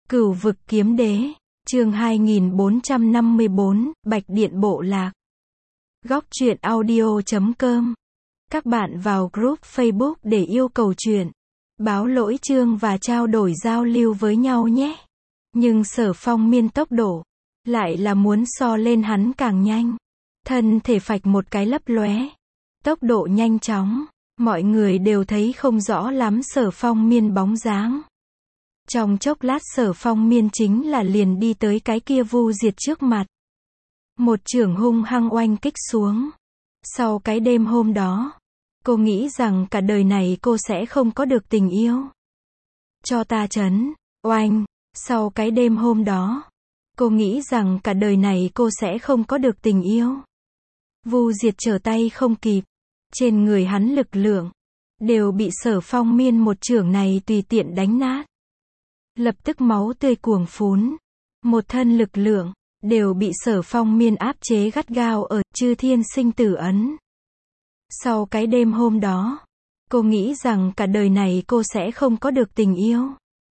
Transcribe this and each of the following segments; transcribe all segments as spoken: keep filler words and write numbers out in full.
Cửu vực kiếm đế, chương hai nghìn bốn trăm năm mươi bốn, Bạch Điện Bộ Lạc. Góc truyện audio chấm com. Các bạn vào group Facebook để yêu cầu truyện, báo lỗi chương và trao đổi giao lưu với nhau nhé. Nhưng Sở Phong Miên tốc độ, lại là muốn so lên hắn càng nhanh. Thân thể phạch một cái lấp lóe. Tốc độ nhanh chóng, mọi người đều thấy không rõ lắm Sở Phong Miên bóng dáng. Trong chốc lát Sở Phong Miên chính là liền đi tới cái kia Vu Diệt trước mặt. Một chưởng hung hăng oanh kích xuống. Sau cái đêm hôm đó, cô nghĩ rằng cả đời này cô sẽ không có được tình yêu. Cho ta chấn, oanh, sau cái đêm hôm đó, cô nghĩ rằng cả đời này cô sẽ không có được tình yêu. Vu Diệt trở tay không kịp, trên người hắn lực lượng, đều bị Sở Phong Miên một chưởng này tùy tiện đánh nát. Lập tức máu tươi cuồng phún, một thân lực lượng, đều bị Sở Phong Miên áp chế gắt gao ở Chư Thiên Sinh Tử Ấn. Sau cái đêm hôm đó, cô nghĩ rằng cả đời này cô sẽ không có được tình yêu.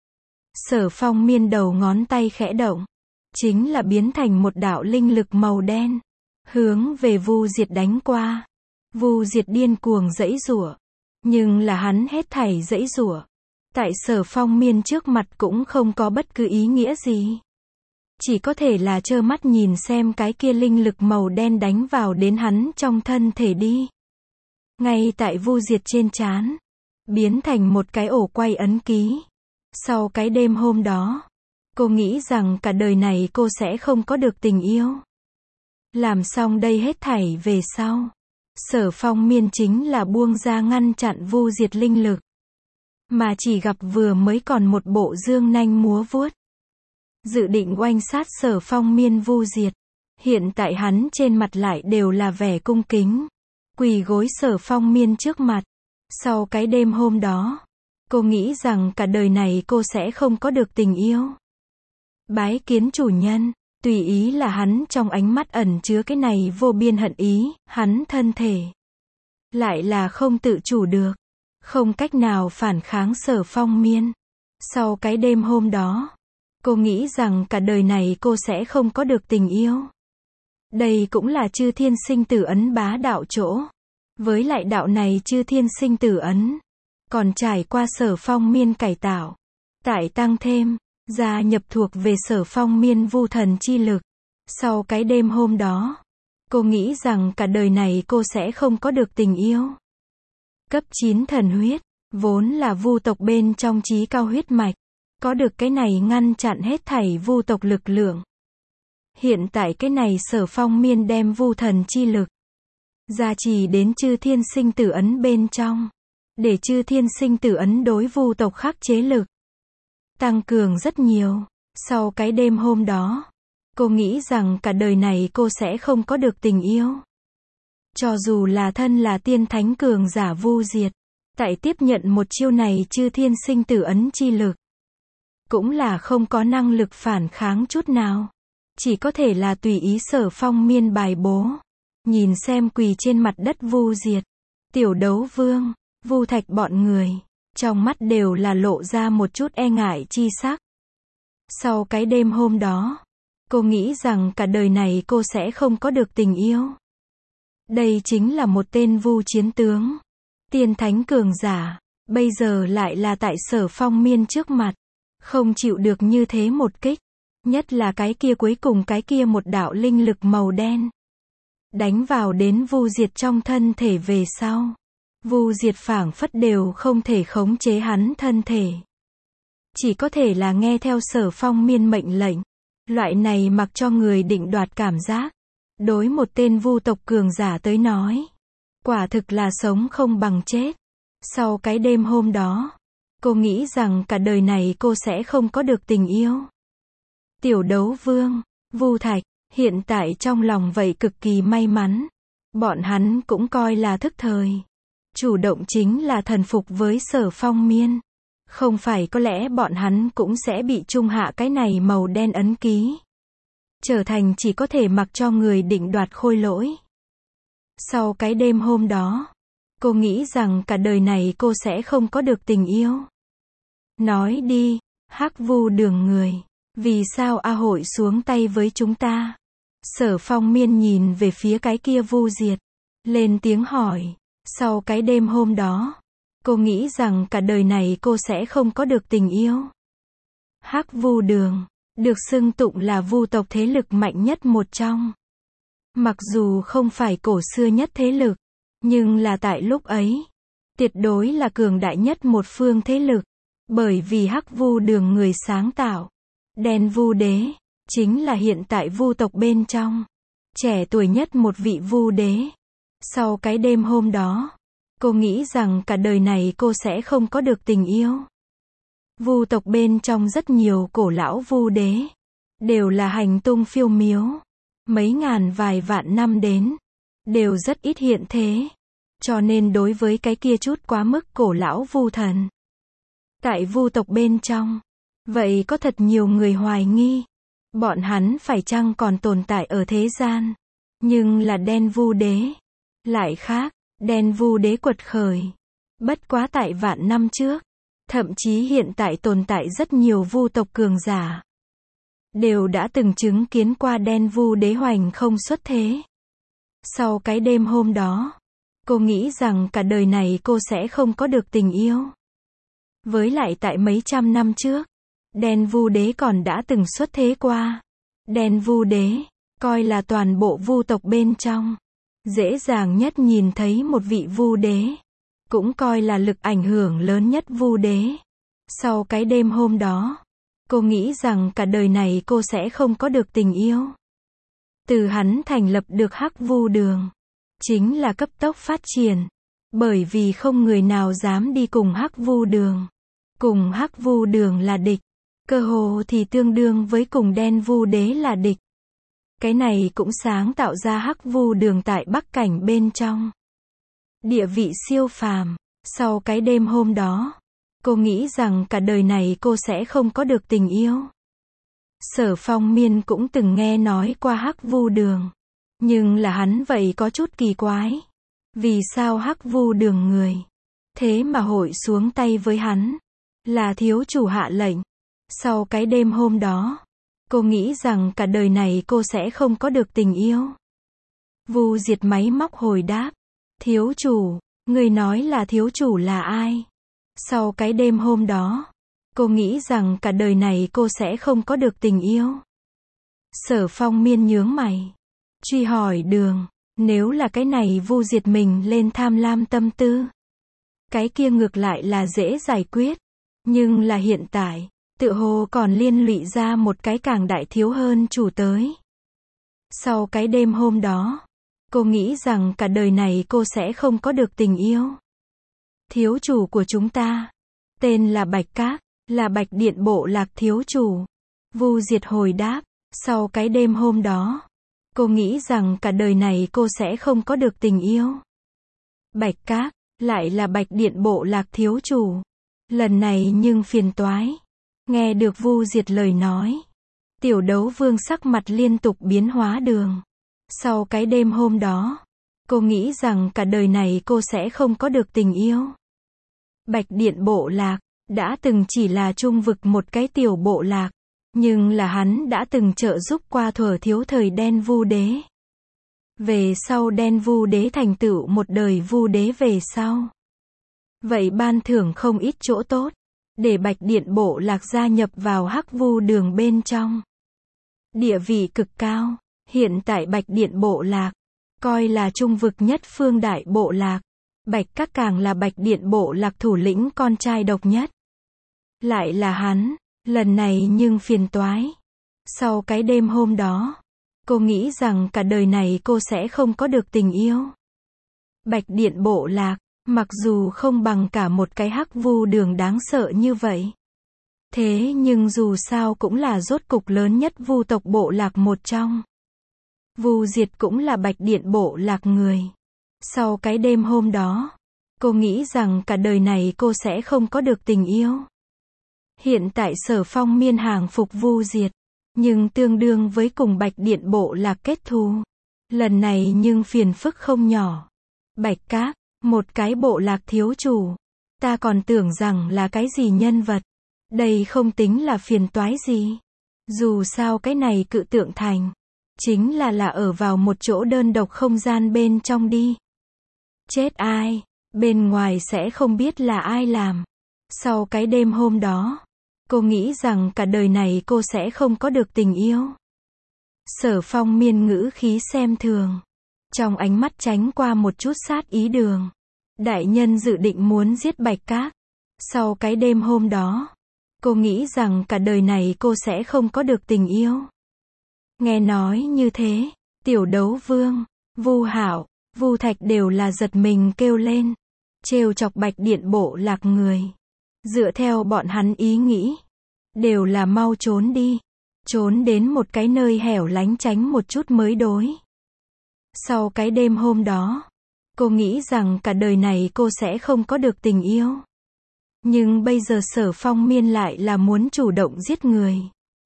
Sở Phong Miên đầu ngón tay khẽ động, chính là biến thành một đạo linh lực màu đen, hướng về Vu Diệt đánh qua. Vu Diệt điên cuồng giãy giụa, nhưng là hắn hết thảy giãy giụa, tại Sở Phong Miên trước mặt cũng không có bất cứ ý nghĩa gì. Chỉ có thể là trơ mắt nhìn xem cái kia linh lực màu đen đánh vào đến hắn trong thân thể đi. Ngay tại Vu Diệt trên trán, biến thành một cái ổ quay ấn ký. Sau cái đêm hôm đó, cô nghĩ rằng cả đời này cô sẽ không có được tình yêu. Làm xong đây hết thảy về sau, Sở Phong Miên chính là buông ra ngăn chặn Vu Diệt linh lực. Mà chỉ gặp vừa mới còn một bộ dương nanh múa vuốt, dự định oanh sát Sở Phong Miên Vu Diệt. Hiện tại hắn trên mặt lại đều là vẻ cung kính, quỳ gối Sở Phong Miên trước mặt. Sau cái đêm hôm đó, cô nghĩ rằng cả đời này cô sẽ không có được tình yêu. Bái kiến chủ nhân, tùy ý là hắn trong ánh mắt ẩn chứa cái này vô biên hận ý, hắn thân thể lại là không tự chủ được, không cách nào phản kháng Sở Phong Miên. Sau cái đêm hôm đó, cô nghĩ rằng cả đời này cô sẽ không có được tình yêu. Đây cũng là Chư Thiên Sinh Tử Ấn bá đạo chỗ. Với lại đạo này Chư Thiên Sinh Tử Ấn, còn trải qua Sở Phong Miên cải tạo, tại tăng thêm, gia nhập thuộc về Sở Phong Miên Vu Thần chi lực. Sau cái đêm hôm đó, cô nghĩ rằng cả đời này cô sẽ không có được tình yêu. Cấp chín thần huyết, vốn là vu tộc bên trong chí cao huyết mạch, có được cái này ngăn chặn hết thảy vu tộc lực lượng. Hiện tại cái này Sở Phong Miên đem Vu Thần chi lực gia trì đến Chư Thiên Sinh Tử Ấn bên trong, để Chư Thiên Sinh Tử Ấn đối vu tộc khắc chế lực tăng cường rất nhiều. Sau cái đêm hôm đó, cô nghĩ rằng cả đời này cô sẽ không có được tình yêu. Cho dù là thân là tiên thánh cường giả Vu Diệt, tại tiếp nhận một chiêu này Chư Thiên Sinh Tử Ấn chi lực, cũng là không có năng lực phản kháng chút nào. Chỉ có thể là tùy ý Sở Phong Miên bài bố. Nhìn xem quỳ trên mặt đất Vu Diệt, Tiểu Đấu Vương, Vu Thạch bọn người, trong mắt đều là lộ ra một chút e ngại chi sắc. Sau cái đêm hôm đó, cô nghĩ rằng cả đời này cô sẽ không có được tình yêu. Đây chính là một tên Vu chiến tướng, tiên thánh cường giả, bây giờ lại là tại Sở Phong Miên trước mặt, không chịu được như thế một kích, nhất là cái kia cuối cùng cái kia một đạo linh lực màu đen, đánh vào đến Vu Diệt trong thân thể về sau. Vu Diệt phảng phất đều không thể khống chế hắn thân thể, chỉ có thể là nghe theo Sở Phong Miên mệnh lệnh. Loại này mặc cho người định đoạt cảm giác, đối một tên vu tộc cường giả tới nói, quả thực là sống không bằng chết. Sau cái đêm hôm đó, cô nghĩ rằng cả đời này cô sẽ không có được tình yêu. Tiểu Đấu Vương, Vu Thạch, hiện tại trong lòng vậy cực kỳ may mắn. Bọn hắn cũng coi là thức thời, chủ động chính là thần phục với Sở Phong Miên. Không phải có lẽ bọn hắn cũng sẽ bị trung hạ cái này màu đen ấn ký, trở thành chỉ có thể mặc cho người định đoạt khôi lỗi. Sau cái đêm hôm đó, cô nghĩ rằng cả đời này cô sẽ không có được tình yêu. Nói đi, Hắc Vu Đường người, vì sao A hội xuống tay với chúng ta? Sở Phong Miên nhìn về phía cái kia Vu Diệt, lên tiếng hỏi. Sau cái đêm hôm đó, cô nghĩ rằng cả đời này cô sẽ không có được tình yêu. Hắc Vu Đường, được xưng tụng là vu tộc thế lực mạnh nhất một trong. Mặc dù không phải cổ xưa nhất thế lực, nhưng là tại lúc ấy, tuyệt đối là cường đại nhất một phương thế lực. Bởi vì Hắc Vu Đường người sáng tạo, Đen Vu Đế, chính là hiện tại vu tộc bên trong, trẻ tuổi nhất một vị vu đế. Sau cái đêm hôm đó, cô nghĩ rằng cả đời này cô sẽ không có được tình yêu. Vu tộc bên trong rất nhiều cổ lão vu đế, đều là hành tung phiêu miếu, mấy ngàn vài vạn năm đến, đều rất ít hiện thế. Cho nên đối với cái kia chút quá mức cổ lão vu thần, tại vu tộc bên trong, vậy có thật nhiều người hoài nghi, bọn hắn phải chăng còn tồn tại ở thế gian. Nhưng là Đen Vu Đế lại khác, Đen Vu Đế quật khởi, bất quá tại vạn năm trước, thậm chí hiện tại tồn tại rất nhiều vu tộc cường giả, đều đã từng chứng kiến qua Đen Vu Đế hoành không xuất thế. Sau cái đêm hôm đó, cô nghĩ rằng cả đời này cô sẽ không có được tình yêu. Với lại tại mấy trăm năm trước, Đen Vu Đế còn đã từng xuất thế qua. Đen Vu Đế, coi là toàn bộ vu tộc bên trong, dễ dàng nhất nhìn thấy một vị vu đế, cũng coi là lực ảnh hưởng lớn nhất vu đế. Sau cái đêm hôm đó, cô nghĩ rằng cả đời này cô sẽ không có được tình yêu. Từ hắn thành lập được Hắc Vu Đường, chính là cấp tốc phát triển, bởi vì không người nào dám đi cùng Hắc Vu Đường. Cùng Hắc Vu Đường là địch, cơ hồ thì tương đương với cùng Đen Vu Đế là địch. Cái này cũng sáng tạo ra Hắc Vu Đường tại Bắc Cảnh bên trong địa vị siêu phàm. Sau cái đêm hôm đó, cô nghĩ rằng cả đời này cô sẽ không có được tình yêu. Sở Phong Miên cũng từng nghe nói qua Hắc Vu Đường, nhưng là hắn vậy có chút kỳ quái. Vì sao Hắc Vu Đường người, thế mà hội xuống tay với hắn? Là thiếu chủ hạ lệnh. Sau cái đêm hôm đó, cô nghĩ rằng cả đời này cô sẽ không có được tình yêu. Vu Diệt máy móc hồi đáp. Thiếu chủ, người nói là thiếu chủ là ai? Sau cái đêm hôm đó, cô nghĩ rằng cả đời này cô sẽ không có được tình yêu. Sở Phong Miên nhướng mày, truy hỏi đường, nếu là cái này Vu Diệt mình lên tham lam tâm tư, cái kia ngược lại là dễ giải quyết. Nhưng là hiện tại, tựa hồ còn liên lụy ra một cái càng đại thiếu hơn chủ tới. Sau cái đêm hôm đó, cô nghĩ rằng cả đời này cô sẽ không có được tình yêu. Thiếu chủ của chúng ta, tên là Bạch Các, là Bạch Điện Bộ Lạc thiếu chủ. Vu Diệt hồi đáp. Sau cái đêm hôm đó, cô nghĩ rằng cả đời này cô sẽ không có được tình yêu. Bạch Các, lại là Bạch Điện Bộ Lạc thiếu chủ. Lần này nhưng phiền toái. Nghe được Vu Diệt lời nói, Tiểu Đấu Vương sắc mặt liên tục biến hóa đường. Sau cái đêm hôm đó, cô nghĩ rằng cả đời này cô sẽ không có được tình yêu. Bạch Điện Bộ Lạc, đã từng chỉ là trung vực một cái tiểu bộ lạc, nhưng là hắn đã từng trợ giúp qua thuở thiếu thời Đen Vu Đế. Về sau Đen Vu Đế thành tựu một đời Vu Đế về sau, vậy ban thưởng không ít chỗ tốt, để Bạch Điện Bộ Lạc gia nhập vào Hắc Vu Đường bên trong. Địa vị cực cao, hiện tại Bạch Điện Bộ Lạc, coi là trung vực nhất phương đại bộ lạc. Bạch Các càng là Bạch Điện Bộ Lạc thủ lĩnh con trai độc nhất. Lại là hắn, lần này nhưng phiền toái. Sau cái đêm hôm đó, cô nghĩ rằng cả đời này cô sẽ không có được tình yêu. Bạch Điện Bộ Lạc, mặc dù không bằng cả một cái Hắc Vu Đường đáng sợ như vậy, thế nhưng dù sao cũng là rốt cục lớn nhất vu tộc bộ lạc một trong. Vu Diệt cũng là Bạch Điện Bộ Lạc người. Sau cái đêm hôm đó, cô nghĩ rằng cả đời này cô sẽ không có được tình yêu. Hiện tại Sở Phong Miên hàng phục Vu Diệt, nhưng tương đương với cùng Bạch Điện Bộ Lạc kết thù. Lần này nhưng phiền phức không nhỏ. Bạch Các, một cái bộ lạc thiếu chủ, ta còn tưởng rằng là cái gì nhân vật, Đây không tính là phiền toái gì. Dù sao cái này cự tượng thành, chính là là ở vào một chỗ đơn độc không gian bên trong đi. Chết ai, bên ngoài sẽ không biết là ai làm. Sau cái đêm hôm đó, cô nghĩ rằng cả đời này cô sẽ không có được tình yêu. Sở Phong Miên ngữ khí xem thường, trong ánh mắt tránh qua một chút sát ý đường. Đại nhân dự định muốn giết Bạch Các. Sau cái đêm hôm đó, cô nghĩ rằng cả đời này cô sẽ không có được tình yêu. Nghe nói như thế, Tiểu Đấu Vương, Vu Hạo, Vu Thạch đều là giật mình kêu lên, trêu chọc Bạch Điện Bộ Lạc người. Dựa theo bọn hắn ý nghĩ, đều là mau trốn đi, trốn đến một cái nơi hẻo lánh tránh một chút mới đối. Sau cái đêm hôm đó, cô nghĩ rằng cả đời này cô sẽ không có được tình yêu. Nhưng bây giờ Sở Phong Miên lại là muốn chủ động giết người.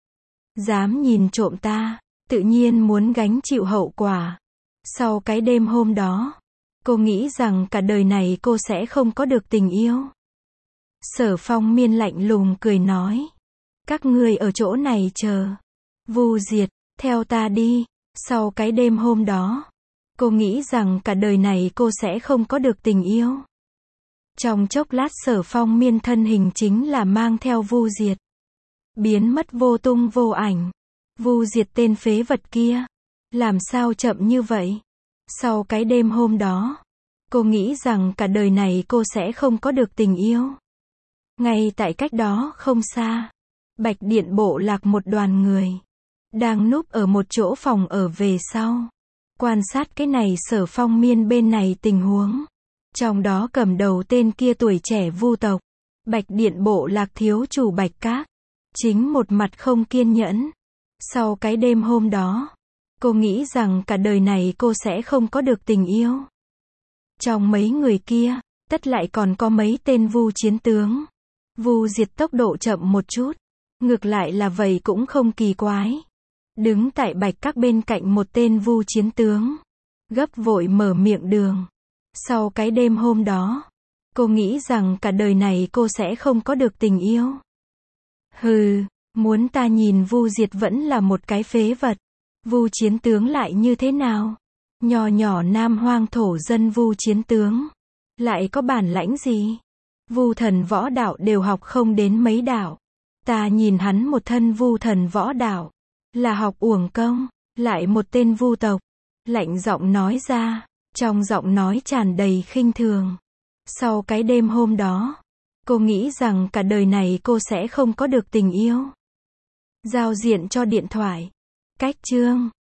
Dám nhìn trộm ta, tự nhiên muốn gánh chịu hậu quả. Sau cái đêm hôm đó, cô nghĩ rằng cả đời này cô sẽ không có được tình yêu. Sở Phong Miên lạnh lùng cười nói, các ngươi ở chỗ này chờ. Vu Diệt, theo ta đi. Sau cái đêm hôm đó, cô nghĩ rằng cả đời này cô sẽ không có được tình yêu. Trong chốc lát Sở Phong Miên thân hình chính là mang theo Vu Diệt, biến mất vô tung vô ảnh. Vu Diệt tên phế vật kia, làm sao chậm như vậy? Sau cái đêm hôm đó, cô nghĩ rằng cả đời này cô sẽ không có được tình yêu. Ngay tại cách đó không xa, Bạch Điện Bộ Lạc một đoàn người đang núp ở một chỗ phòng ở về sau, quan sát cái này Sở Phong Miên bên này tình huống. Trong đó cầm đầu tên kia tuổi trẻ Vu tộc, Bạch Điện Bộ Lạc thiếu chủ Bạch Các, chính một mặt không kiên nhẫn. Sau cái đêm hôm đó, cô nghĩ rằng cả đời này cô sẽ không có được tình yêu. Trong mấy người kia, tất lại còn có mấy tên Vu chiến tướng. Vu Diệt tốc độ chậm một chút, ngược lại là vậy cũng không kỳ quái. Đứng tại Bạch Các bên cạnh một tên Vu chiến tướng, gấp vội mở miệng đường. Sau cái đêm hôm đó, cô nghĩ rằng cả đời này cô sẽ không có được tình yêu. Hừ, muốn ta nhìn Vu Diệt vẫn là một cái phế vật. Vu chiến tướng lại như thế nào? Nhỏ nhỏ Nam Hoang thổ dân Vu chiến tướng, lại có bản lãnh gì? Vu thần võ đạo đều học không đến mấy đạo. Ta nhìn hắn một thân Vu thần võ đạo, là học uổng công. Lại một tên Vu tộc, lạnh giọng nói ra, trong giọng nói tràn đầy khinh thường. Sau cái đêm hôm đó, cô nghĩ rằng cả đời này cô sẽ không có được tình yêu. Giao diện cho điện thoại. Cách chương